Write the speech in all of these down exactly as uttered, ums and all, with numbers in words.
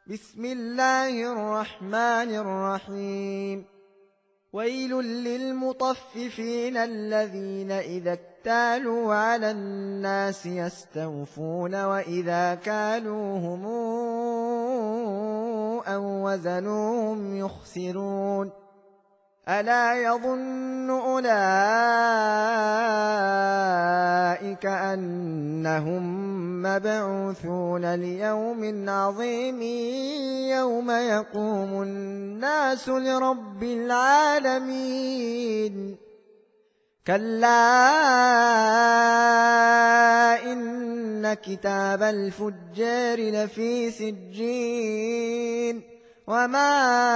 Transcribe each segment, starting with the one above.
بسم الله الرحمن الرحيم ويل للمطففين الذين إذا اكتالوا على الناس يستوفون وإذا كالوهم أو وزنوهم يخسرون ألا يظن أولئك أنهم مبعوثون ليوم عظيم يوم يقوم الناس لرب العالمين كلا إن كتاب الفجار لفي سجين وما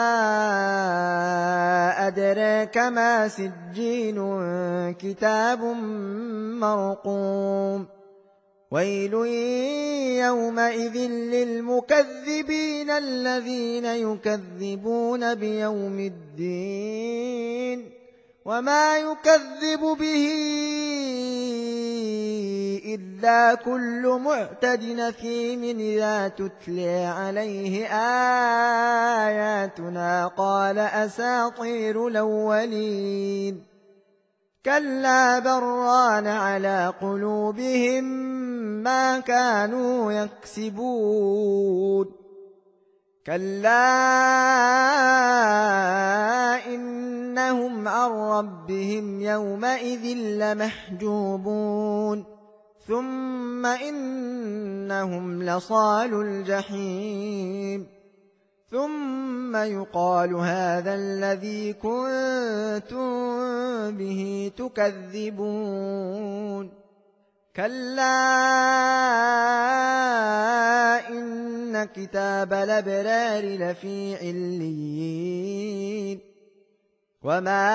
أدراك ما سجين كتاب مرقوم ويل يومئذ للمكذبين الذين يكذبون بيوم الدين وما يكذب به إلا كل معتد نثيم إذا تتلى عليه آياتنا قال أساطير الأولين كلا بران على قلوبهم ما كانوا يكسبون كلا إنهم عن ربهم يومئذ لمحجوبون ثم إنهم لصالو الجحيم ثم يقال هذا الذي كنتم به تكذبون كلا إن كتاب الأبرار لفي عليين وما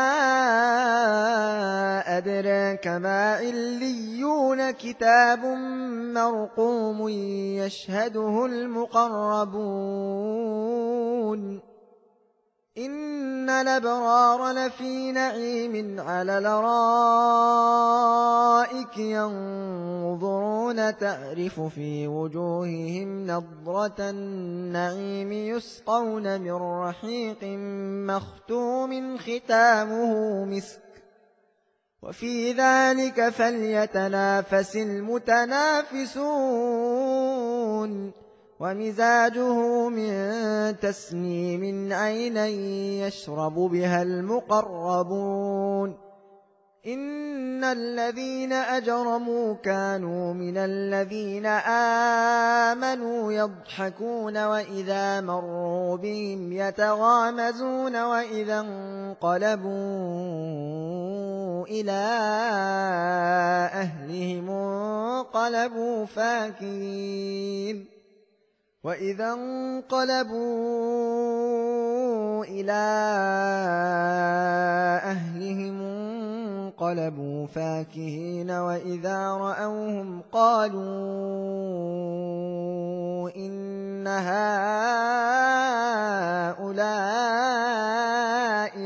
أدراك ما عليون كتاب مرقوم يشهده المقربون إن الأبرار لفي نعيم على الأرائك ينظرون تعرف في وجوههم نضرة النعيم يسقون من رحيق مختوم ختامه مسك وفي ذلك فليتنافس المتنافسون ومزاجه من تسنيم عينا يشرب بها المقربون إن الذين أجرموا كانوا من الذين آمنوا يضحكون وإذا مروا بهم يتغامزون وإذا انقلبوا إلى أهلهم انقلبوا فاكهين وإذا انقلبوا إلى أهلهم انقلبوا فاكهين وإذا رأوهم قالوا إن هؤلاء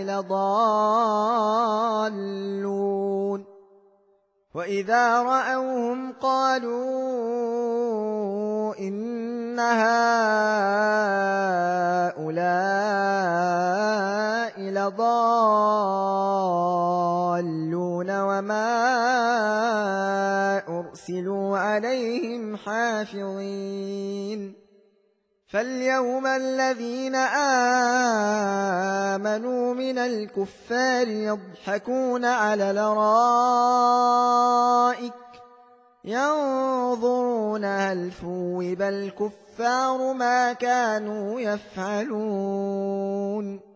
لضالون وإذا رأوهم قالوا إن هؤلاء لضالون وما أرسلوا عليهم حافظين فاليوم الذين آمنوا من الكفار يضحكون على الأرائك ينظرون هل ثوب الكفار ما كانوا يفعلون